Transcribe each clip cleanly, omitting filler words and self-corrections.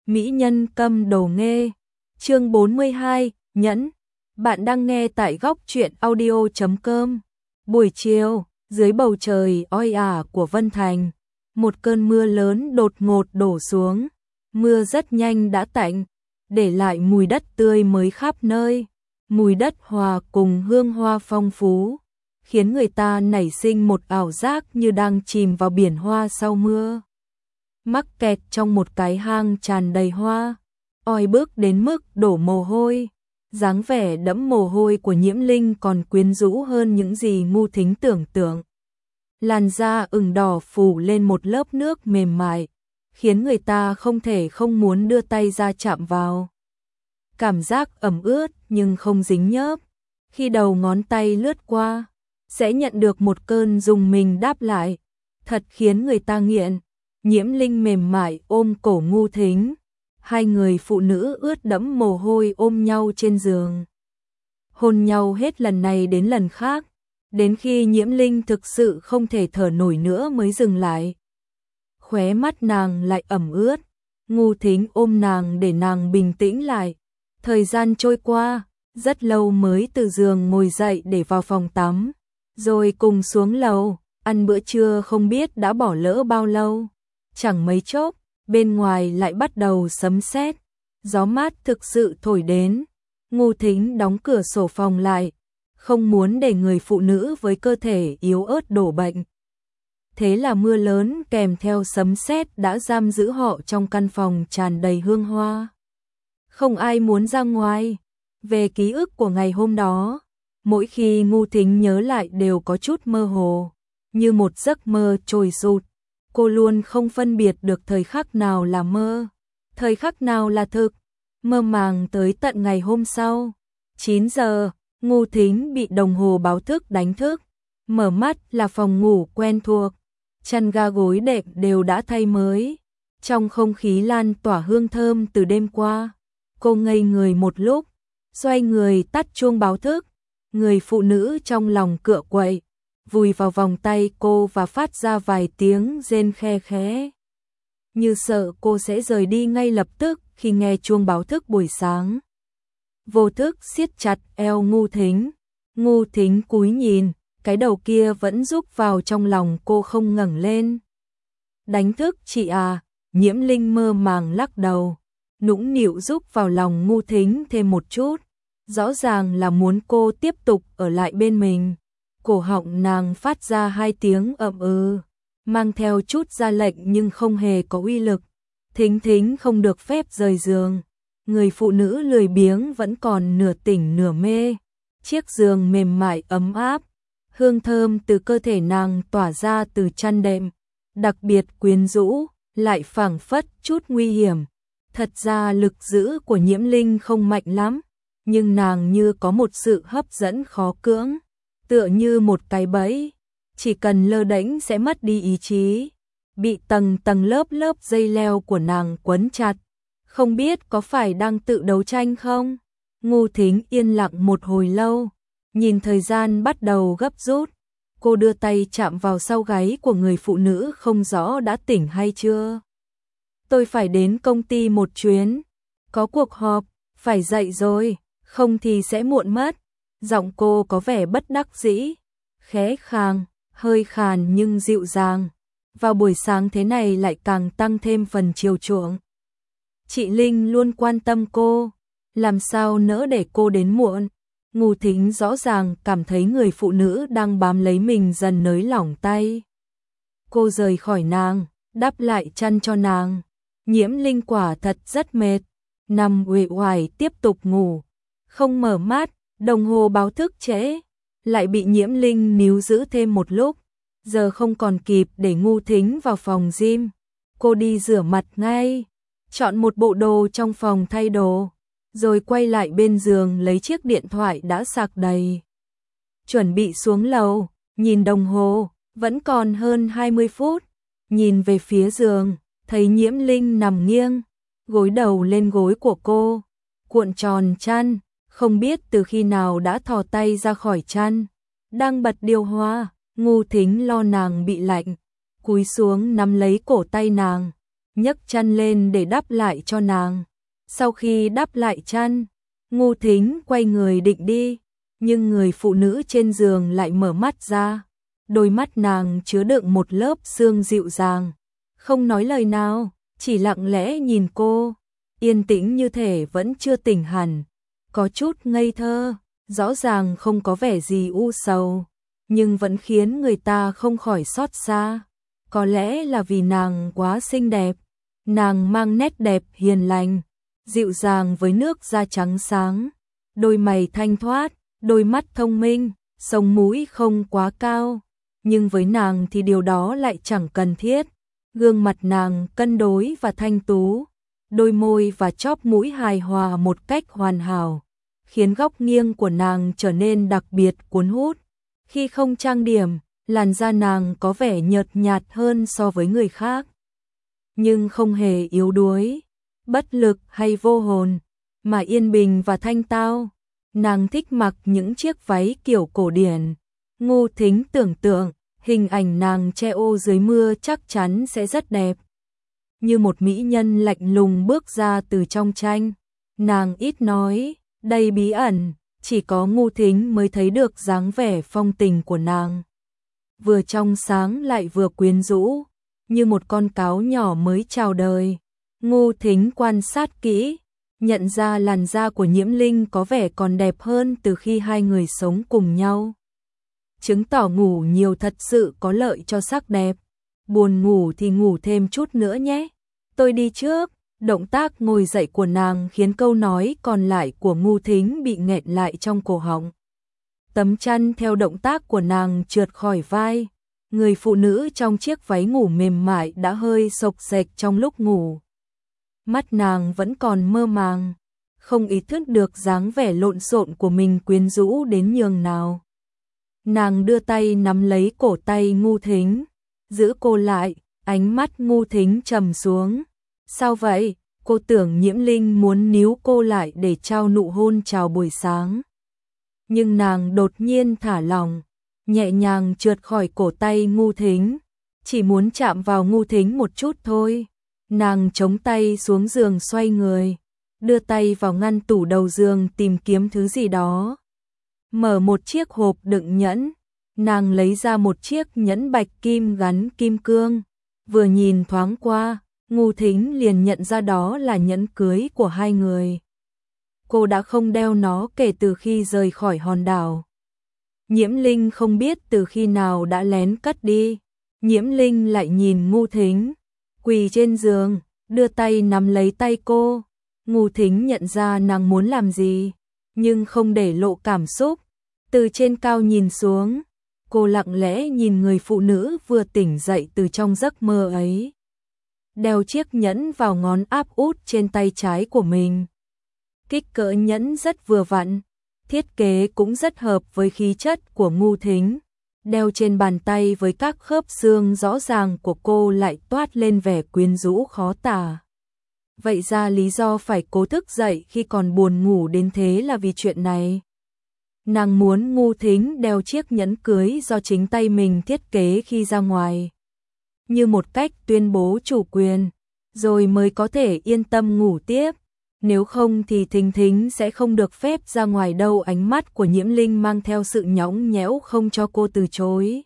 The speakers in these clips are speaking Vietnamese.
Mỹ nhân câm đồ nghê. Chương 42, nhẫn. Bạn đang nghe tại góc truyện audio.com. Buổi chiều, dưới bầu trời oi ả của Vân Thành, một cơn mưa lớn đột ngột đổ xuống. Mưa rất nhanh đã tạnh, để lại mùi đất tươi mới khắp nơi. Mùi đất hòa cùng hương hoa phong phú, khiến người ta nảy sinh một ảo giác như đang chìm vào biển hoa sau mưa. Mắc kẹt trong một cái hang tràn đầy hoa, oi bức đến mức đổ mồ hôi. Dáng vẻ đẫm mồ hôi của Nhiễm Linh còn quyến rũ hơn những gì Ngu Thính tưởng tượng. Làn da ửng đỏ phủ lên một lớp nước mềm mại, khiến người ta không thể không muốn đưa tay ra chạm vào. Cảm giác ẩm ướt nhưng không dính nhớp, khi đầu ngón tay lướt qua, sẽ nhận được một cơn rùng mình đáp lại, thật khiến người ta nghiện. Nhiễm Linh mềm mại ôm cổ Ngu Thính, hai người phụ nữ ướt đẫm mồ hôi ôm nhau trên giường. Hôn nhau hết lần này đến lần khác, đến khi Nhiễm Linh thực sự không thể thở nổi nữa mới dừng lại. Khóe mắt nàng lại ẩm ướt, Ngu Thính ôm nàng để nàng bình tĩnh lại. Thời gian trôi qua, rất lâu mới từ giường ngồi dậy để vào phòng tắm, rồi cùng xuống lầu, ăn bữa trưa không biết đã bỏ lỡ bao lâu. Chẳng mấy chốc, bên ngoài lại bắt đầu sấm sét, gió mát thực sự thổi đến. Ngu Thính đóng cửa sổ phòng lại, không muốn để người phụ nữ với cơ thể yếu ớt đổ bệnh. Thế là mưa lớn kèm theo sấm sét đã giam giữ họ trong căn phòng tràn đầy hương hoa. Không ai muốn ra ngoài. Về ký ức của ngày hôm đó, mỗi khi Ngu Thính nhớ lại đều có chút mơ hồ, như một giấc mơ trôi sụt. Cô luôn không phân biệt được thời khắc nào là mơ, thời khắc nào là thực. Mơ màng tới tận ngày hôm sau, 9 giờ, Ngu Thính bị đồng hồ báo thức đánh thức. Mở mắt là phòng ngủ quen thuộc, chăn ga gối đệm đều đã thay mới. Trong không khí lan tỏa hương thơm từ đêm qua, cô ngây người một lúc, xoay người tắt chuông báo thức. Người phụ nữ trong lòng cựa quậy, vùi vào vòng tay cô và phát ra vài tiếng rên khe khẽ, như sợ cô sẽ rời đi ngay lập tức khi nghe chuông báo thức buổi sáng. Vô thức siết chặt eo Ngu Thính. Ngu Thính cúi nhìn, cái đầu kia vẫn rúc vào trong lòng cô không ngẩng lên. Đánh thức chị à? Nhiễm Linh mơ màng lắc đầu, nũng nịu rúc vào lòng Ngu Thính thêm một chút, rõ ràng là muốn cô tiếp tục ở lại bên mình. Cổ họng nàng phát ra hai tiếng ậm ừ, mang theo chút ra lệnh nhưng không hề có uy lực. Thính Thính không được phép rời giường. Người phụ nữ lười biếng vẫn còn nửa tỉnh nửa mê. Chiếc giường mềm mại ấm áp, hương thơm từ cơ thể nàng tỏa ra từ chăn đệm, đặc biệt quyến rũ, lại phảng phất chút nguy hiểm. Thật ra lực giữ của Nhiễm Linh không mạnh lắm, nhưng nàng như có một sự hấp dẫn khó cưỡng, tựa như một cái bẫy, chỉ cần lơ đễnh sẽ mất đi ý chí, bị tầng tầng lớp lớp dây leo của nàng quấn chặt. Không biết có phải đang tự đấu tranh không? Ngu Thính yên lặng một hồi lâu, nhìn thời gian bắt đầu gấp rút, cô đưa tay chạm vào sau gáy của người phụ nữ không rõ đã tỉnh hay chưa. Tôi phải đến công ty một chuyến, có cuộc họp, phải dậy rồi, không thì sẽ muộn mất. Giọng cô có vẻ bất đắc dĩ, khẽ khàng, hơi khàn nhưng dịu dàng. Vào buổi sáng thế này lại càng tăng thêm phần chiều chuộng. Chị Linh luôn quan tâm cô, làm sao nỡ để cô đến muộn. Ngu Thính rõ ràng cảm thấy người phụ nữ đang bám lấy mình dần nới lỏng tay. Cô rời khỏi nàng, đắp lại chăn cho nàng. Nhiễm Linh quả thật rất mệt, nằm uể oải tiếp tục ngủ, không mở mắt. Đồng hồ báo thức trễ, lại bị Nhiễm Linh níu giữ thêm một lúc. Giờ không còn kịp để Ngu Thính vào phòng gym. Cô đi rửa mặt ngay, chọn một bộ đồ trong phòng thay đồ, rồi quay lại bên giường lấy chiếc điện thoại đã sạc đầy. Chuẩn bị xuống lầu, nhìn đồng hồ, vẫn còn hơn 20 phút. Nhìn về phía giường, thấy Nhiễm Linh nằm nghiêng, gối đầu lên gối của cô, cuộn tròn chăn. Không biết từ khi nào đã thò tay ra khỏi chăn, đang bật điều hòa. Ngu Thính lo nàng bị lạnh, cúi xuống nắm lấy cổ tay nàng, nhấc chăn lên để đắp lại cho nàng. Sau khi đắp lại chăn, Ngô Thính quay người định đi, nhưng người phụ nữ trên giường lại mở mắt ra. Đôi mắt nàng chứa đựng một lớp sương dịu dàng, không nói lời nào, chỉ lặng lẽ nhìn cô, yên tĩnh như thể vẫn chưa tỉnh hẳn, có chút ngây thơ, rõ ràng không có vẻ gì u sầu, nhưng vẫn khiến người ta không khỏi xót xa. Có lẽ là vì nàng quá xinh đẹp, nàng mang nét đẹp hiền lành, dịu dàng với nước da trắng sáng, đôi mày thanh thoát, đôi mắt thông minh, sống mũi không quá cao, nhưng với nàng thì điều đó lại chẳng cần thiết. Gương mặt nàng cân đối và thanh tú, đôi môi và chóp mũi hài hòa một cách hoàn hảo, khiến góc nghiêng của nàng trở nên đặc biệt cuốn hút. Khi không trang điểm, làn da nàng có vẻ nhợt nhạt hơn so với người khác, nhưng không hề yếu đuối, bất lực hay vô hồn, mà yên bình và thanh tao. Nàng thích mặc những chiếc váy kiểu cổ điển. Ngô Thính tưởng tượng, hình ảnh nàng che ô dưới mưa chắc chắn sẽ rất đẹp. Như một mỹ nhân lạnh lùng bước ra từ trong tranh. Nàng ít nói, đầy bí ẩn, chỉ có Ngô Thính mới thấy được dáng vẻ phong tình của nàng. Vừa trong sáng lại vừa quyến rũ, như một con cáo nhỏ mới chào đời. Ngô Thính quan sát kỹ, nhận ra làn da của Nhiễm Linh có vẻ còn đẹp hơn từ khi hai người sống cùng nhau. Chứng tỏ ngủ nhiều thật sự có lợi cho sắc đẹp. Buồn ngủ thì ngủ thêm chút nữa nhé. Tôi đi trước. Động tác ngồi dậy của nàng khiến câu nói còn lại của Ngô Thính bị nghẹn lại trong cổ họng. Tấm chăn theo động tác của nàng trượt khỏi vai. Người phụ nữ trong chiếc váy ngủ mềm mại đã hơi xộc xệch trong lúc ngủ. Mắt nàng vẫn còn mơ màng, không ý thức được dáng vẻ lộn xộn của mình quyến rũ đến nhường nào. Nàng đưa tay nắm lấy cổ tay Ngô Thính, giữ cô lại, ánh mắt Ngô Thính trầm xuống. Sao vậy? Cô tưởng Nhiễm Linh muốn níu cô lại để trao nụ hôn chào buổi sáng. Nhưng nàng đột nhiên thả lỏng, nhẹ nhàng trượt khỏi cổ tay Ngô Thính, chỉ muốn chạm vào Ngô Thính một chút thôi. Nàng chống tay xuống giường xoay người, đưa tay vào ngăn tủ đầu giường tìm kiếm thứ gì đó. Mở một chiếc hộp đựng nhẫn, nàng lấy ra một chiếc nhẫn bạch kim gắn kim cương. Vừa nhìn thoáng qua, Ngô Thính liền nhận ra đó là nhẫn cưới của hai người. Cô đã không đeo nó kể từ khi rời khỏi hòn đảo. Nhiễm Linh không biết từ khi nào đã lén cất đi. Nhiễm Linh lại nhìn Ngô Thính, quỳ trên giường, đưa tay nắm lấy tay cô. Ngô Thính nhận ra nàng muốn làm gì, nhưng không để lộ cảm xúc. Từ trên cao nhìn xuống, cô lặng lẽ nhìn người phụ nữ vừa tỉnh dậy từ trong giấc mơ ấy. Đeo chiếc nhẫn vào ngón áp út trên tay trái của mình. Kích cỡ nhẫn rất vừa vặn, thiết kế cũng rất hợp với khí chất của Ngô Thính. Đeo trên bàn tay với các khớp xương rõ ràng của cô lại toát lên vẻ quyến rũ khó tả. Vậy ra lý do phải cố thức dậy khi còn buồn ngủ đến thế là vì chuyện này. Nàng muốn Ngô Thính đeo chiếc nhẫn cưới do chính tay mình thiết kế khi ra ngoài, như một cách tuyên bố chủ quyền, rồi mới có thể yên tâm ngủ tiếp. Nếu không thì Thính Thính sẽ không được phép ra ngoài đâu. Ánh mắt của Nhiễm Linh mang theo sự nhõng nhẽo không cho cô từ chối.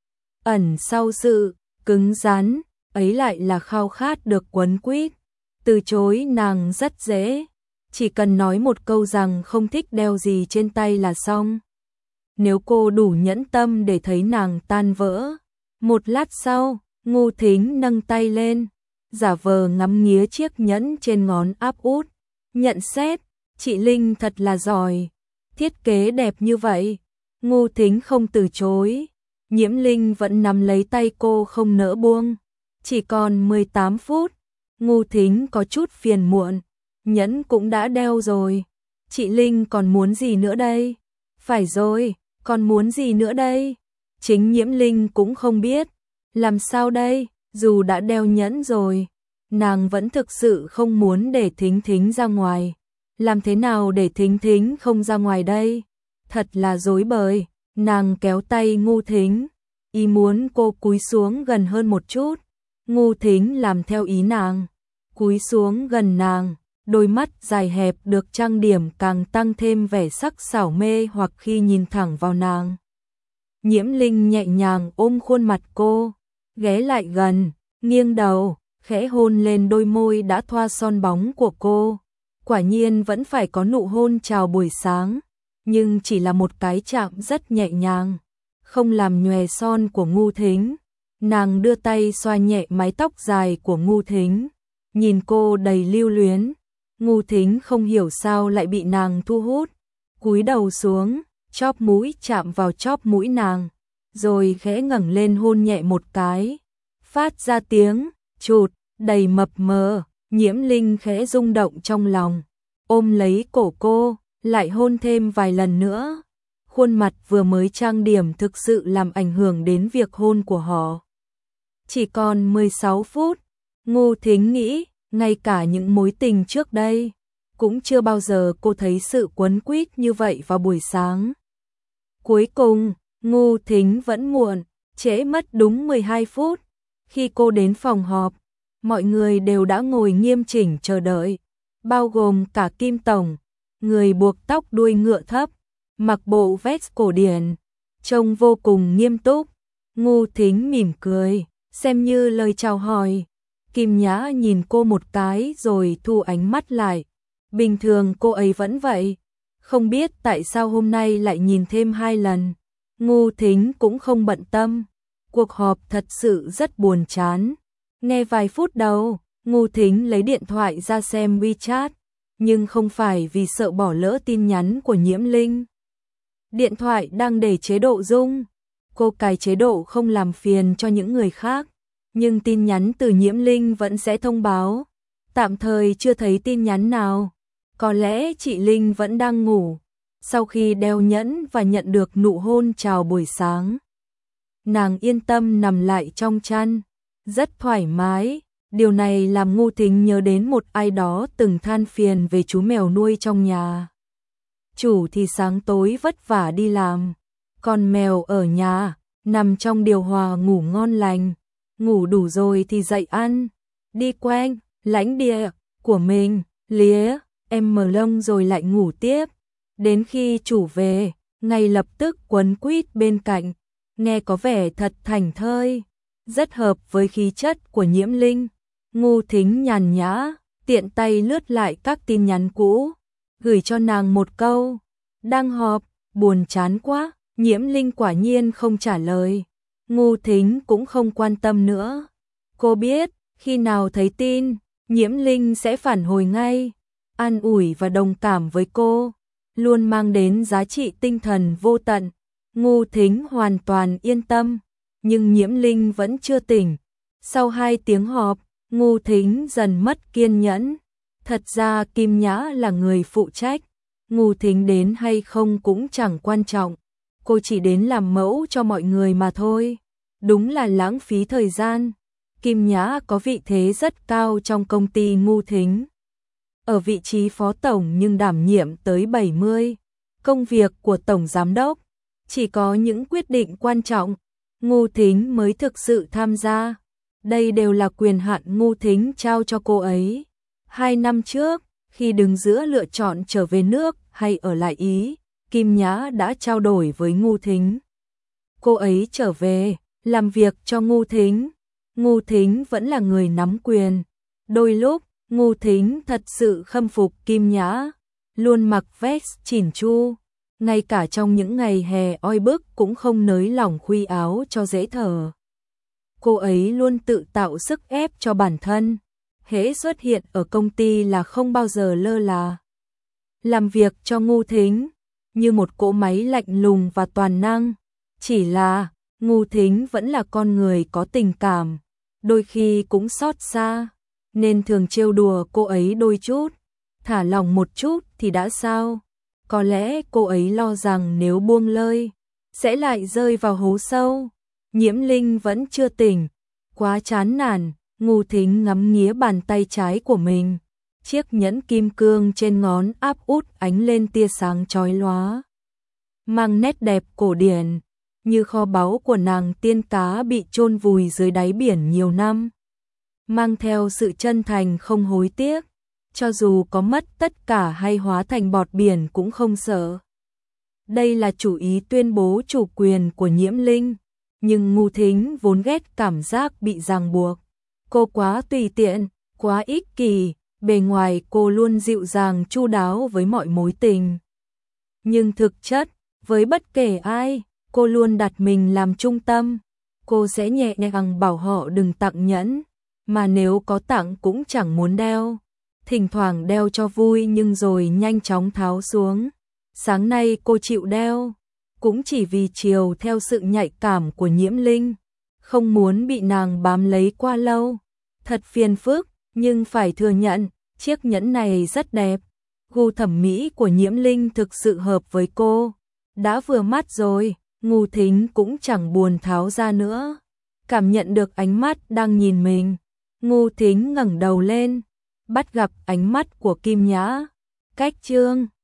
Ẩn sau sự cứng rắn ấy lại là khao khát được quấn quýt. Từ chối nàng rất dễ, chỉ cần nói một câu rằng không thích đeo gì trên tay là xong. Nếu cô đủ nhẫn tâm để thấy nàng tan vỡ. Một lát sau, Ngô Thính nâng tay lên, giả vờ ngắm nghía chiếc nhẫn trên ngón áp út. Nhận xét, chị Linh thật là giỏi, thiết kế đẹp như vậy. Ngô Thính không từ chối, Nhiễm Linh vẫn nắm lấy tay cô không nỡ buông. Chỉ còn 18 phút, Ngô Thính có chút phiền muộn, nhẫn cũng đã đeo rồi. Chị Linh còn muốn gì nữa đây? Phải rồi, còn muốn gì nữa đây? Chính Nhiễm Linh cũng không biết. Làm sao đây, dù đã đeo nhẫn rồi, nàng vẫn thực sự không muốn để Thính Thính ra ngoài. Làm thế nào để Thính Thính không ra ngoài đây? Thật là rối bời. Nàng kéo tay Ngô Thính, ý muốn cô cúi xuống gần hơn một chút. Ngu Thính làm theo ý nàng, cúi xuống gần nàng, đôi mắt dài hẹp được trang điểm càng tăng thêm vẻ sắc sảo mê hoặc khi nhìn thẳng vào nàng. Nhiễm Linh nhẹ nhàng ôm khuôn mặt cô, ghé lại gần, nghiêng đầu, khẽ hôn lên đôi môi đã thoa son bóng của cô. Quả nhiên vẫn phải có nụ hôn chào buổi sáng, nhưng chỉ là một cái chạm rất nhẹ nhàng, không làm nhòe son của Ngu Thính. Nàng đưa tay xoa nhẹ mái tóc dài của Ngu Thính, nhìn cô đầy lưu luyến. Ngu Thính không hiểu sao lại bị nàng thu hút, cúi đầu xuống, chóp mũi chạm vào chóp mũi nàng, rồi khẽ ngẩng lên hôn nhẹ một cái, phát ra tiếng chụt đầy mập mờ. Nhiễm Linh khẽ rung động trong lòng, ôm lấy cổ cô, lại hôn thêm vài lần nữa. Khuôn mặt vừa mới trang điểm thực sự làm ảnh hưởng đến việc hôn của họ. Chỉ còn 16 phút, Ngu Thính nghĩ, ngay cả những mối tình trước đây, cũng chưa bao giờ cô thấy sự quấn quýt như vậy vào buổi sáng. Cuối cùng, Ngu Thính vẫn muộn, trễ mất đúng 12 phút. Khi cô đến phòng họp, mọi người đều đã ngồi nghiêm chỉnh chờ đợi, bao gồm cả Kim Tổng, người buộc tóc đuôi ngựa thấp, mặc bộ vest cổ điển, trông vô cùng nghiêm túc. Ngu Thính mỉm cười, xem như lời chào hỏi. Kim Nhã nhìn cô một cái rồi thu ánh mắt lại. Bình thường cô ấy vẫn vậy, không biết tại sao hôm nay lại nhìn thêm 2 lần. Ngu Thính cũng không bận tâm, cuộc họp thật sự rất buồn chán. Nghe vài phút đầu, Ngu Thính lấy điện thoại ra xem WeChat, nhưng không phải vì sợ bỏ lỡ tin nhắn của Nhiễm Linh. Điện thoại đang để chế độ rung, cô cài chế độ không làm phiền cho những người khác, nhưng tin nhắn từ Nhiễm Linh vẫn sẽ thông báo. Tạm thời chưa thấy tin nhắn nào, có lẽ chị Linh vẫn đang ngủ. Sau khi đeo nhẫn và nhận được nụ hôn chào buổi sáng, nàng yên tâm nằm lại trong chăn, rất thoải mái. Điều này làm Ngu Thính nhớ đến một ai đó từng than phiền về chú mèo nuôi trong nhà. Chủ thì sáng tối vất vả đi làm, còn mèo ở nhà, nằm trong điều hòa ngủ ngon lành, ngủ đủ rồi thì dậy ăn, đi quanh lãnh địa của mình, lía em mờ lông rồi lại ngủ tiếp. Đến khi chủ về, ngay lập tức quấn quýt bên cạnh, nghe có vẻ thật thảnh thơi, rất hợp với khí chất của Nhiễm Linh. Ngu Thính nhàn nhã, tiện tay lướt lại các tin nhắn cũ, gửi cho nàng một câu, đang họp, buồn chán quá. Nhiễm Linh quả nhiên không trả lời, Ngu Thính cũng không quan tâm nữa. Cô biết, khi nào thấy tin, Nhiễm Linh sẽ phản hồi ngay, an ủi và đồng cảm với cô, luôn mang đến giá trị tinh thần vô tận. Ngu Thính hoàn toàn yên tâm, nhưng Nhiễm Linh vẫn chưa tỉnh. Sau 2 tiếng họp, Ngu Thính dần mất kiên nhẫn. Thật ra Kim Nhã là người phụ trách, Ngu Thính đến hay không cũng chẳng quan trọng, cô chỉ đến làm mẫu cho mọi người mà thôi. Đúng là lãng phí thời gian. Kim Nhã có vị thế rất cao trong công ty Ngu Thính, ở vị trí phó tổng nhưng đảm nhiệm tới 70 công việc của tổng giám đốc. Chỉ có những quyết định quan trọng, Ngu Thính mới thực sự tham gia. Đây đều là quyền hạn Ngu Thính trao cho cô ấy. 2 năm trước, khi đứng giữa lựa chọn trở về nước hay ở lại Ý, Kim Nhã đã trao đổi với Ngu Thính. Cô ấy trở về, làm việc cho Ngu Thính. Ngu Thính vẫn là người nắm quyền. Đôi lúc, Ngu Thính thật sự khâm phục Kim Nhã, luôn mặc vest chỉn chu, ngay cả trong những ngày hè oi bức cũng không nới lỏng khuy áo cho dễ thở. Cô ấy luôn tự tạo sức ép cho bản thân, hễ xuất hiện ở công ty là không bao giờ lơ là. Làm việc cho Ngu Thính, như một cỗ máy lạnh lùng và toàn năng. Chỉ là, Ngu Thính vẫn là con người có tình cảm, đôi khi cũng xót xa, nên thường trêu đùa cô ấy đôi chút, thả lỏng một chút thì đã sao. Có lẽ cô ấy lo rằng nếu buông lơi, sẽ lại rơi vào hố sâu. Nhiễm Linh vẫn chưa tỉnh, quá chán nản. Ngu Thính ngắm nghía bàn tay trái của mình, chiếc nhẫn kim cương trên ngón áp út ánh lên tia sáng chói lóa, mang nét đẹp cổ điển, như kho báu của nàng tiên cá bị chôn vùi dưới đáy biển nhiều năm. mang theo sự chân thành không hối tiếc, cho dù có mất tất cả hay hóa thành bọt biển cũng không sợ. Đây là chủ ý tuyên bố chủ quyền của Nhiễm Linh, nhưng Ngô Thính vốn ghét cảm giác bị ràng buộc. Cô quá tùy tiện, quá ích kỷ, bề ngoài cô luôn dịu dàng chu đáo với mọi mối tình. Nhưng thực chất, với bất kể ai, cô luôn đặt mình làm trung tâm. Cô sẽ nhẹ nhàng bảo họ đừng tặng nhẫn, mà nếu có tặng cũng chẳng muốn đeo. Thỉnh thoảng đeo cho vui nhưng rồi nhanh chóng tháo xuống. Sáng nay cô chịu đeo, cũng chỉ vì chiều theo sự nhạy cảm của Nhiễm Linh, không muốn bị nàng bám lấy quá lâu. Thật phiền phức, nhưng phải thừa nhận, chiếc nhẫn này rất đẹp. Gu thẩm mỹ của Nhiễm Linh thực sự hợp với cô. Đã vừa mắt rồi, Ngô Thính cũng chẳng buồn tháo ra nữa. Cảm nhận được ánh mắt đang nhìn mình, Ngô Thính ngẩng đầu lên, bắt gặp ánh mắt của Kim Nhã. Cách Trương